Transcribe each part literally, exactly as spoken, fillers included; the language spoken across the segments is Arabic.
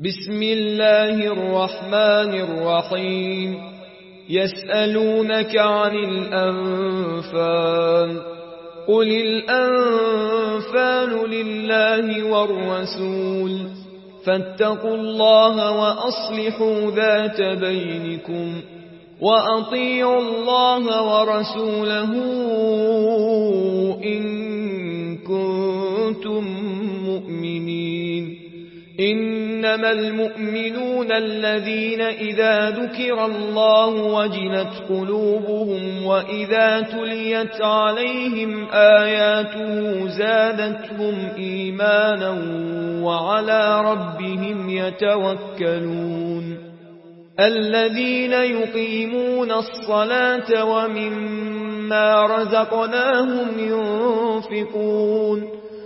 بسم الله الرحمن الرحيم يسألونك عن الأنفال قل الأنفال لله والرسول فاتقوا الله وأصلحوا ذات بينكم وأطيعوا الله ورسوله إن كنتم مؤمنين. إنما المؤمنون الذين إذا ذكر الله وجلت قلوبهم وإذا تليت عليهم آياته زادتهم إيمانا وعلى ربهم يتوكلون. الذين يقيمون الصلاة ومما رزقناهم ينفقون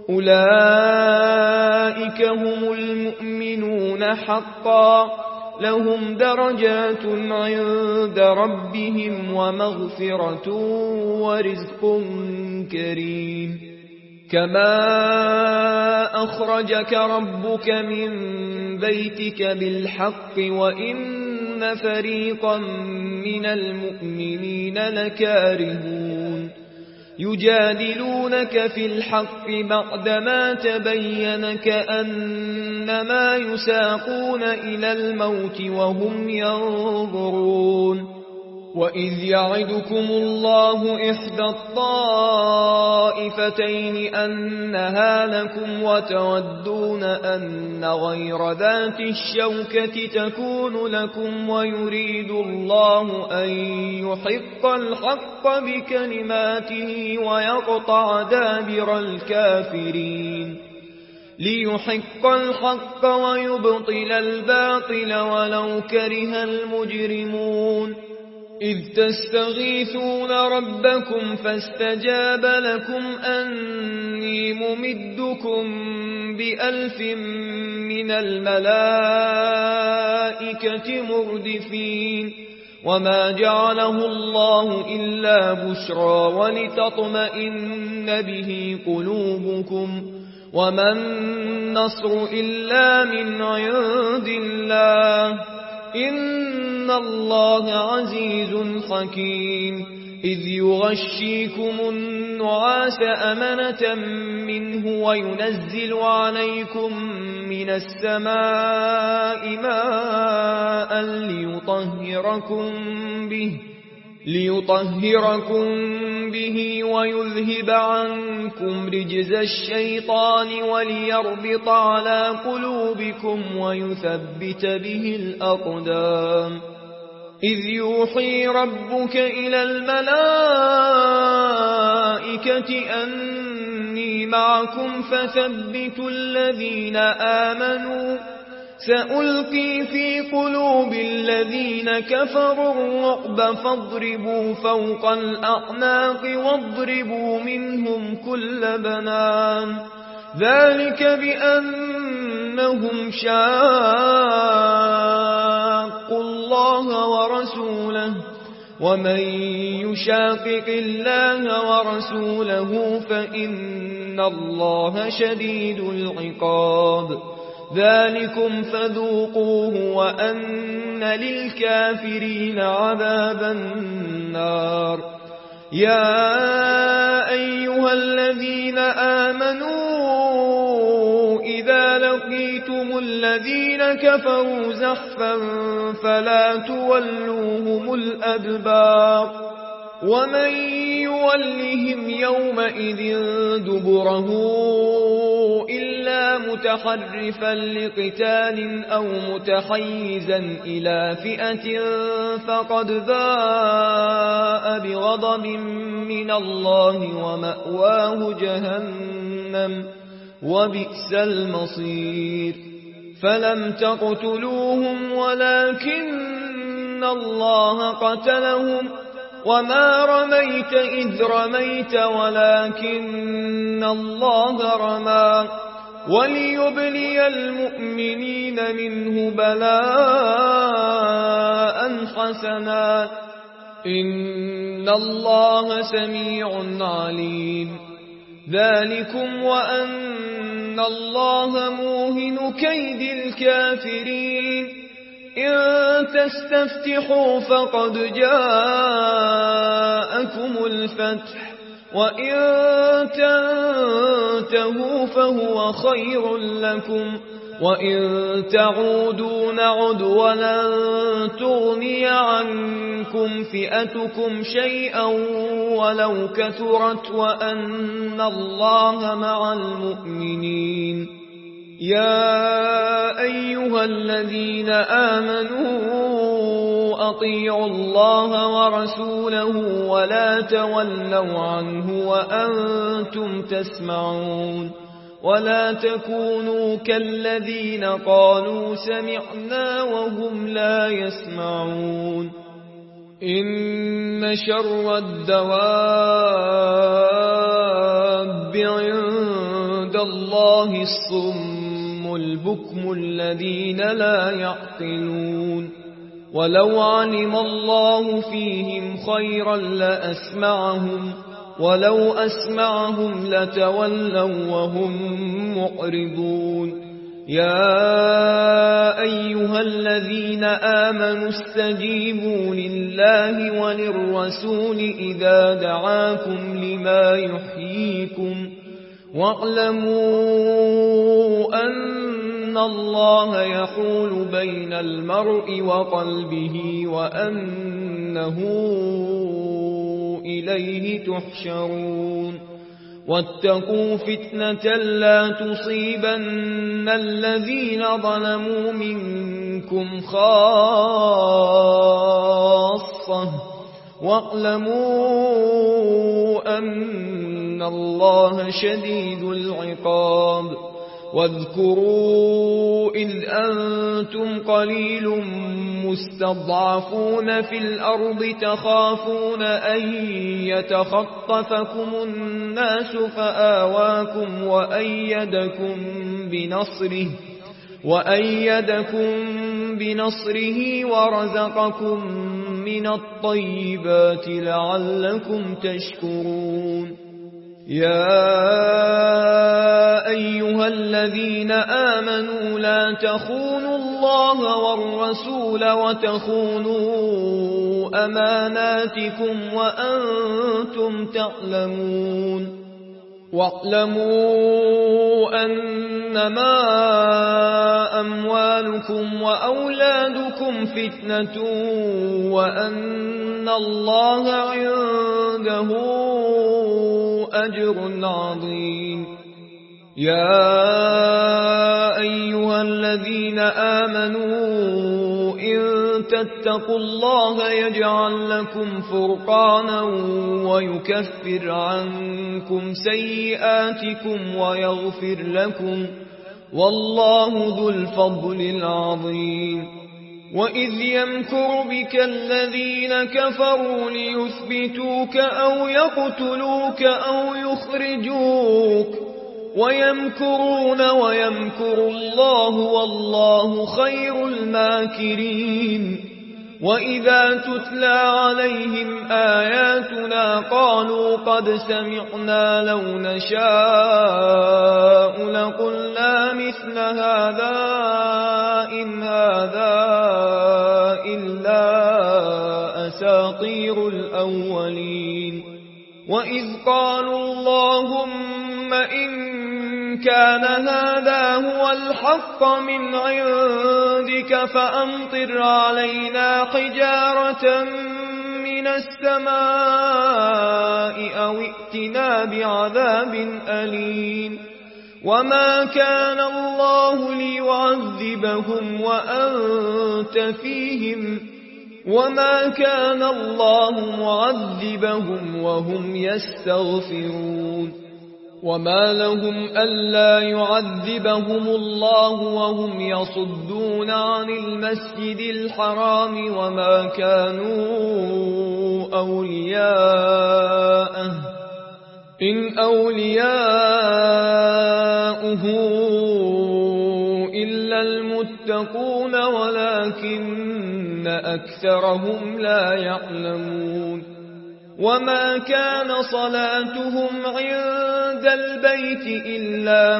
أولئك هم المؤمنون حقا لهم درجات عند ربهم ومغفرة ورزق كريم. كما أخرجك ربك من بيتك بالحق وإن فريقا من المؤمنين لكارهون يجادلونك في الحق بعدما تبين كأنما يساقون إلى الموت وهم ينظرون. وإذ يعدكم الله إحدى الطائفتين أنها لكم وتودون أن غير ذات الشوكة تكون لكم ويريد الله أن يحق الحق بكلماته ويقطع دابر الكافرين ليحق الحق ويبطل الباطل ولو كره المجرمون. إذ تستغيثون ربكم فاستجاب لكم أني ممدكم بألف من الملائكة مردفين. وما جعله الله إلا بشرى ولتطمئن به قلوبكم وما النصر إلا من عند الله إن الله عزيز حكيم. إذ يغشيكم النعاس أمنة منه وينزل عليكم من السماء ماء ليطهركم به ليطهركم به ويذهب عنكم رجز الشيطان وليربط على قلوبكم ويثبت به الأقدام. إذ يوحي ربك إلى الملائكة أني معكم فثبتوا الذين آمنوا سألقي في قلوب الذين كفروا الرعب فاضربوا فوق الأعناق واضربوا منهم كل بنان ذلك بأنهم شاقوا الله ورسوله ومن يشاقق الله ورسوله فإن الله شديد العقاب. ذلكم فذوقوه وأن للكافرين عذاب النار. يا أيها الذين آمنوا إذا لقيتم الذين كفروا زحفا فلا تولوهم الأدبار ومن يولهم يومئذ دبره إلا متحرفا لقتال أو متحيزا إلى فئة فقد باء بغضب من الله ومأواه جهنم وبئس المصير. فلم تقتلوهم ولكن الله قتلهم وما رميت إذ رميت ولكن الله رمى وليبلي المؤمنين منه بلاء حسنا إن الله سميع عليم. ذلكم وأن إن الله موهن كيد الكافرين إن تستفتحوا فقد جاءكم الفتح وإن تنتهوا فهو خير لكم وإن تعودوا نعد ولن تغني عنكم فئتكم شيئا ولو كثرت وأن الله مع المؤمنين يا أيها الذين آمنوا أطيعوا الله ورسوله ولا تولوا عنه وأنتم تسمعون ولا تكونوا كالذين قالوا سمعنا وهم لا يسمعون إن شر الدواب عند الله الصم البكم الذين لا يعقلون ولو علم الله فيهم خيرا لأسمعهم ولو أسمعهم لتولوا وهم معرضون يا أيها الذين آمنوا استجيبوا لله وللرسول إذا دعاكم لما يحييكم واعلموا أن الله يحول بين المرء وقلبه وأنه إليه تحشرون واتقوا فتنة لا تصيبن الذين ظلموا منكم خاصة واعلموا أن الله شديد العقاب واذكروا إذ أنتم قليل مستضعفون في الأرض تخافون أن يتخطفكم الناس فآواكم وأيدكم بنصره وأيدكم بنصره ورزقكم من الطيبات لعلكم تشكرون يا أيها الذين آمنوا لا تخونوا الله والرسول وتخونوا أماناتكم وأنتم تعلمون واعلموا أنما أموالكم وأولادكم فتنة وأن الله عنده أجر عظيم يا أيها الذين آمنوا إن تتقوا الله يجعل لكم فرقانا ويكفر عنكم سيئاتكم ويغفر لكم والله ذو الفضل العظيم وإذ يمكر بك الذين كفروا ليثبتوك أو يقتلوك أو يخرجوك ويمكرون ويمكر الله والله خير الماكرين وإذا تتلى عليهم آياتنا قالوا قد سمعنا لو نشاء لقلنا مثل هذا إن هذا إلا أساطير الأولين وإذ قالوا اللهم إن كان هذا هو الحق من عندك فأمطر علينا حجارة من السماء أو ائتنا بعذاب أليم وما كان الله ليعذبهم وأنت فيهم وما كان الله معذبهم وهم يستغفرون وما لهم ألا يعذبهم الله وهم يصدون عن المسجد الحرام وما كانوا أولياءه إن أولياؤه إلا المتقون ولكن أكثرهم لا يعلمون وما كان صلاتهم عند البيت إلا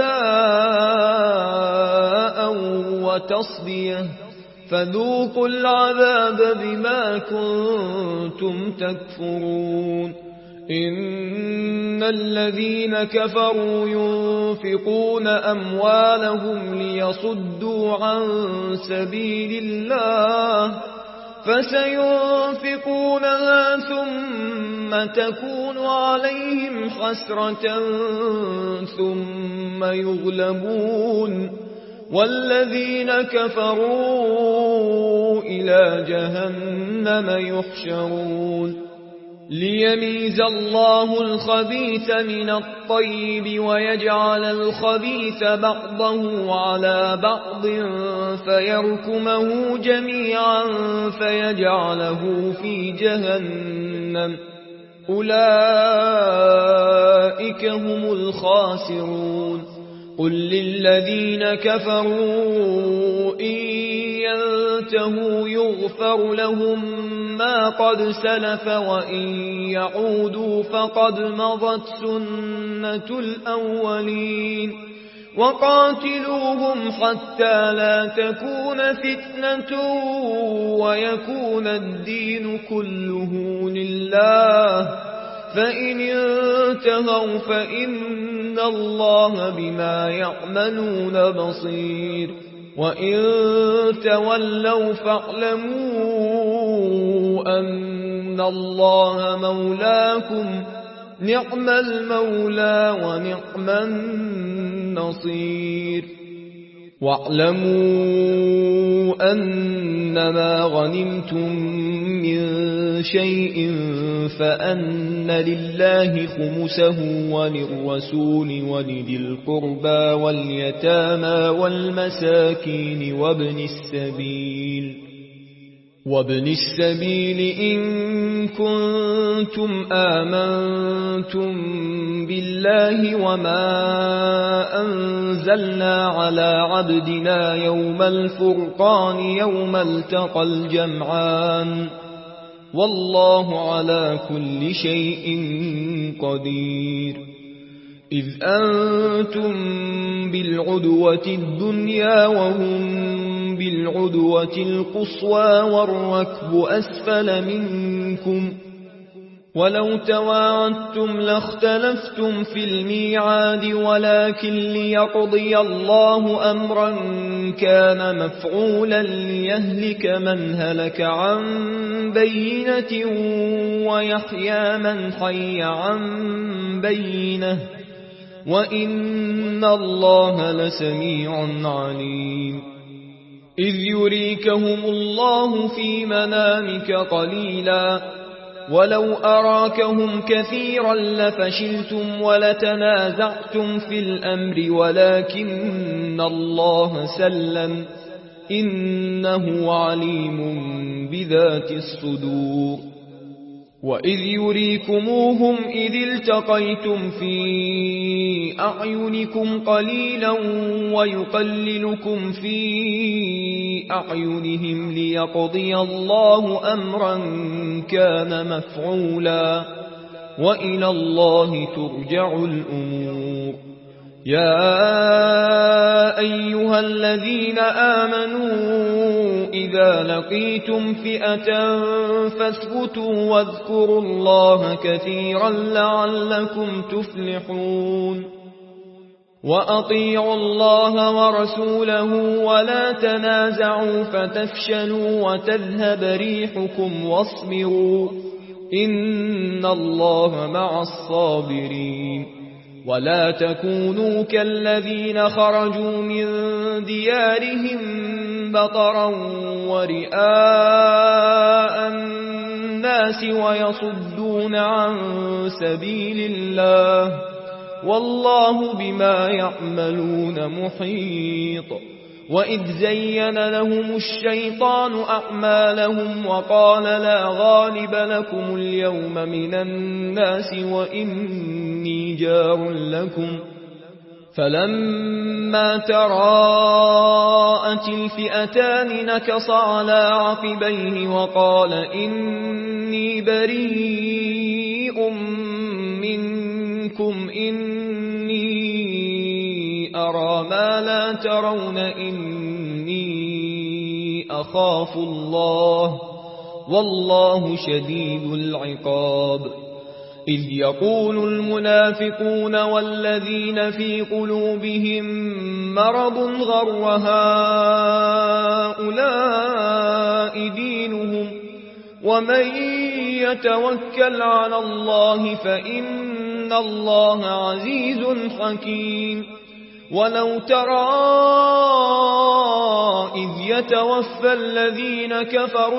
مكاء وتصدية فذوقوا العذاب بما كنتم تكفرون إن الذين كفروا ينفقون أموالهم ليصدوا عن سبيل الله فسينفقونها ثم تكون عليهم حسرة ثم يغلبون والذين كفروا إلى جهنم يحشرون ليميز الله الخبيث من الطيب ويجعل الخبيث بعضه على بعض فيركمه جميعا فيجعله في جهنم أولئك هم الخاسرون قل للذين كفروا إن ينتهوا يغفر لهم ما قد سلف وإن يعودوا فقد مضت سنة الأولين وقاتلوهم حتى لا تكون فتنة ويكون الدين كله لله فإن انتهوا فإن الله بما يعملون بصير وإن تولوا فاعلموا أن الله مولاكم نعم المولى ونعم النصير واعلموا أنما غنمتم من شيء فأن لله خمسه وللرسول ولذي القربى واليتامى والمساكين وابن السبيل وابن السبيل إن كنتم آمنتم بالله وما أنزلنا على عبدنا يوم الفرقان يوم التقى الجمعان والله على كل شيء قدير إذ أنتم بالعدوة الدنيا وهم بالعدوة القصوى والركب أسفل منكم ولو تواعدتم لاختلفتم في الميعاد ولكن ليقضي الله أمرا كان مفعولا ليهلك من هلك عن بينة ويحيى من حي عن بينة وإن الله لسميع عليم إذ يريكهم الله في منامك قليلا ولو أراكهم كثيرا لفشلتم ولتنازعتم في الأمر ولكن الله سلم إنه عليم بذات الصدور وإذ يريكموهم إذ التقيتم في أعينكم قليلا ويقللكم في أعينهم ليقضي الله أمرا كان مفعولا وإلى الله ترجع الأمور يا أيها الذين آمنوا إذا لقيتم فئة فاثبتوا واذكروا الله كثيرا لعلكم تفلحون وأطيعوا الله ورسوله ولا تنازعوا فتفشلوا وتذهب ريحكم واصبروا إن الله مع الصابرين ولا تكونوا كالذين خرجوا من ديارهم بطرا ورئاء الناس ويصدون عن سبيل الله والله بما يعملون محيط وإذ زين لهم الشيطان أعمالهم وقال لا غالب لكم اليوم من الناس وإني جار لكم فلما تراءت الفئتان نكص على عقبيه وقال إني بريء منكم إني أرى ما لا ترون إني أخاف الله والله شديد العقاب إذ يقول المنافقون والذين في قلوبهم مرض غر هؤلاء دينهم ومن يتوكل على الله فإن الله عزيز حكيم ولو ترى إذ يتوفى الذين كفروا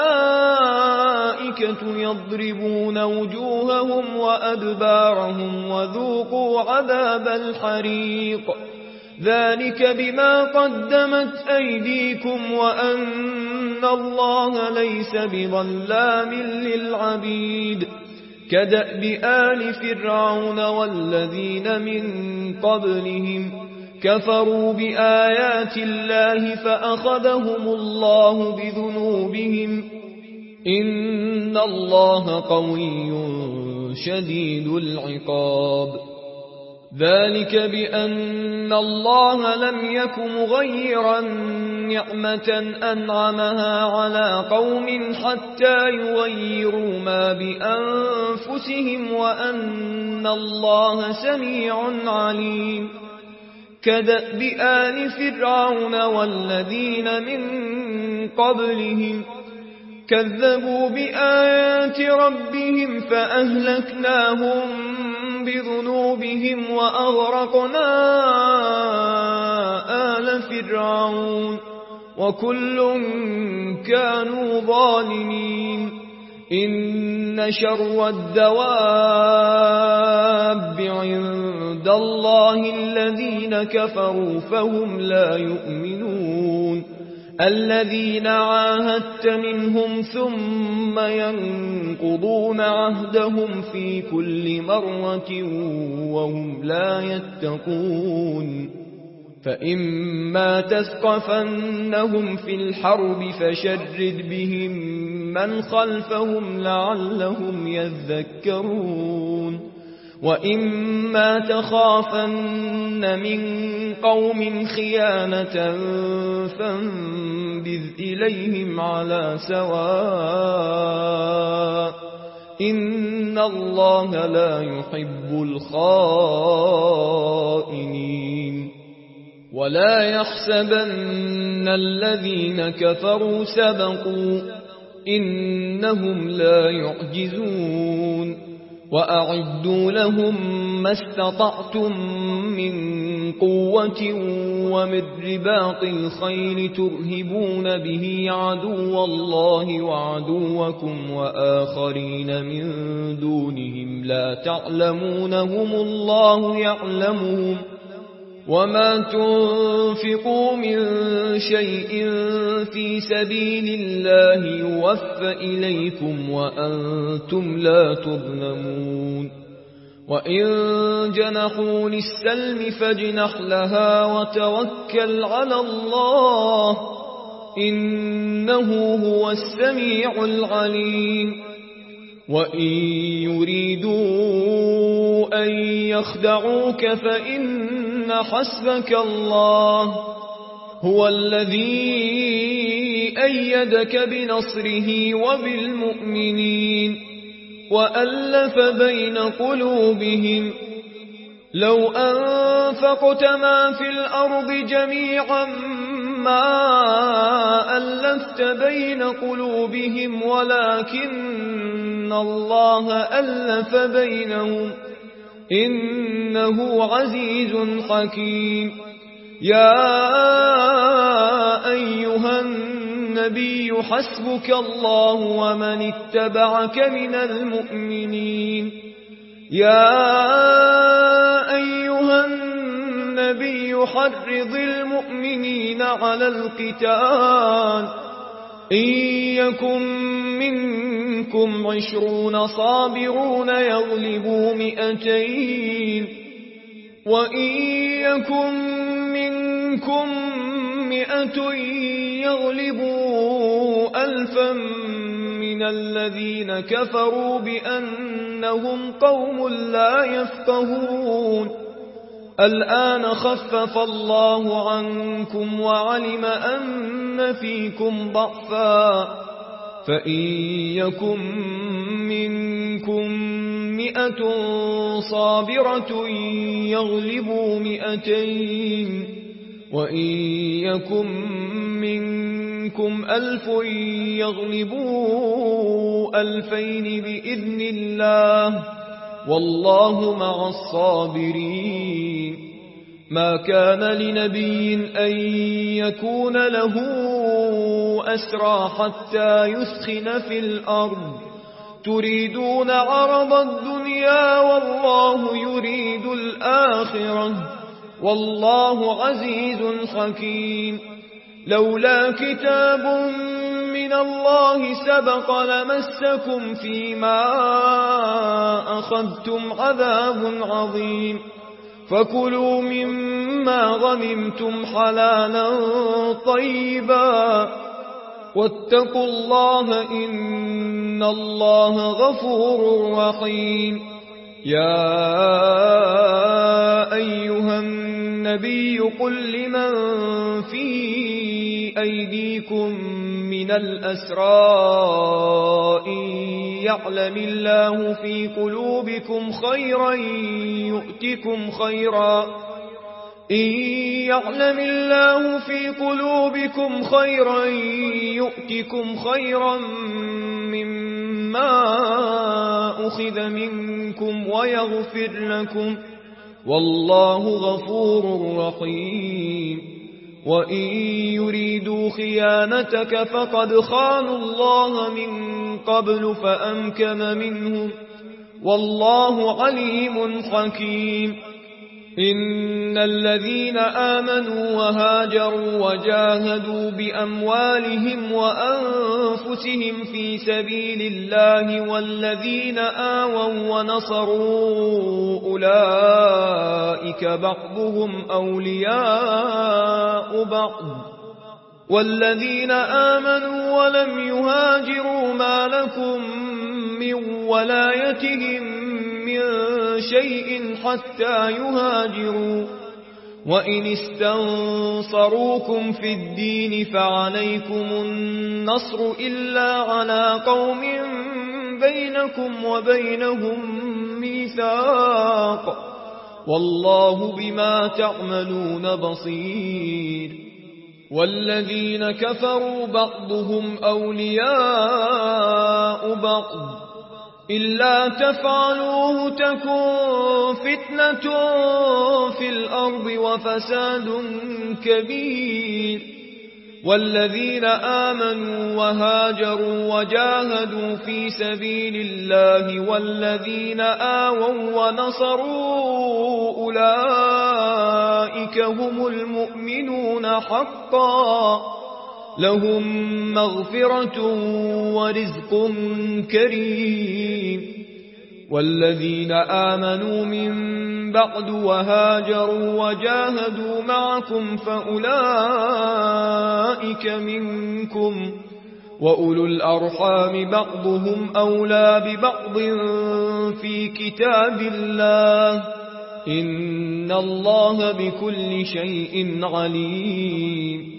الملائكة يضربون وجوههم وأدبارهم وذوقوا عذاب الحريق ذلك بما قدمت أيديكم وأن الله ليس بظلام للعبيد كدأب آل فرعون والذين من قبلهم كفروا بآيات الله فأخذهم الله بذنوبهم إن الله قوي شديد العقاب ذلك بأن الله لم يك مغيرا نعمة أنعمها على قوم حتى يغيروا ما بأنفسهم وأن الله سميع عليم كدأب آل فرعون والذين من قبلهم كذبوا بآيات ربهم فأهلكناهم بذنوبهم وأغرقنا آل فرعون وكل كانوا ظالمين إن شر الدواب عند الله الذين كفروا فهم لا يؤمنون الذين عاهدت منهم ثم ينقضون عهدهم في كل مرة وهم لا يتقون فإما تثقفنهم في الحرب فشرد بهم من خلفهم لعلهم يذكرون وإما تخافن من قوم خيانة فانبذ إليهم على سواء إن الله لا يحب الخائنين ولا يحسبن الذين كفروا سبقوا إنهم لا يعجزون وأعدوا لهم ما استطعتم من قوة ومن رباط الخيل ترهبون به عدو الله وعدوكم وآخرين من دونهم لا تعلمونهم الله يعلمهم وما تنفقوا من شيء في سبيل الله يوفى إليكم وأنتم لا تظلمون وإن جنحوا للسلم فاجنح لها وتوكل على الله إنه هو السميع العليم وإن يريدوا أن يخدعوك فإن حسبك الله هو الذي أيدك بنصره وبالمؤمنين وألف بين قلوبهم لو أنفقت ما في الأرض جميعا ما ألفت بين قلوبهم ولكن الله ألف بينهم إنه عزيز حكيم يا أيها النبي حسبك الله ومن اتبعك من المؤمنين يا أيها النبي حرض المؤمنين على القتال إن يكن منكم عشرون صابرون يغلبوا مئتين وإن يكن منكم مئة يغلبوا ألفا من الذين كفروا بأنهم قوم لا يفقهون الآن خفف الله عنكم وعلم أن فيكم ضعفا فإن يكن منكم مئة صابرة يغلبوا مئتين وإن يكن منكم ألف يغلبوا ألفين بإذن الله والله مع الصابرين ما كان لنبي أن يكون له أسرى حتى يثخن في الأرض تريدون عرض الدنيا والله يريد الآخرة والله عزيز حكيم لولا كتاب من الله سبق لمسكم فيما أخذتم عذاب عظيم فكلوا مما غنمتم حلالا طيبا واتقوا الله إن الله غفور رحيم يا أيها النبي قل لمن في أيديكم من الأسرى إن يعلم الله في قلوبكم خيرا يؤتكم خيرا إن يعلم الله في قلوبكم خيرا يؤتكم خيرا مما أخذ منكم ويغفر لكم والله غفور رحيم وإن يريدوا خيانتك فقد خانوا الله من قبل فأمكن منهم والله عليم حكيم إن الذين آمنوا وهاجروا وجاهدوا بأموالهم وأنفسهم في سبيل الله والذين آووا ونصروا أولئك بعضهم أولياء بعض والذين آمنوا ولم يهاجروا ما لكم من ولايتهم من شيء حتى يهاجروا وإن استنصروكم في الدين فعليكم النصر إلا على قوم بينكم وبينهم ميثاق والله بما تعملون بصير والذين كفروا بعضهم أولياء بعض إلا تفعلوه تكن فتنة في الأرض وفساد كبير والذين آمنوا وهاجروا وجاهدوا في سبيل الله والذين آووا ونصروا أولئك هم المؤمنون حقا لهم مغفرة ورزق كريم والذين آمنوا من بعد وهاجروا وجاهدوا معكم فأولئك منكم وأولو الأرحام بعضهم أولى ببعض في كتاب الله إن الله بكل شيء عليم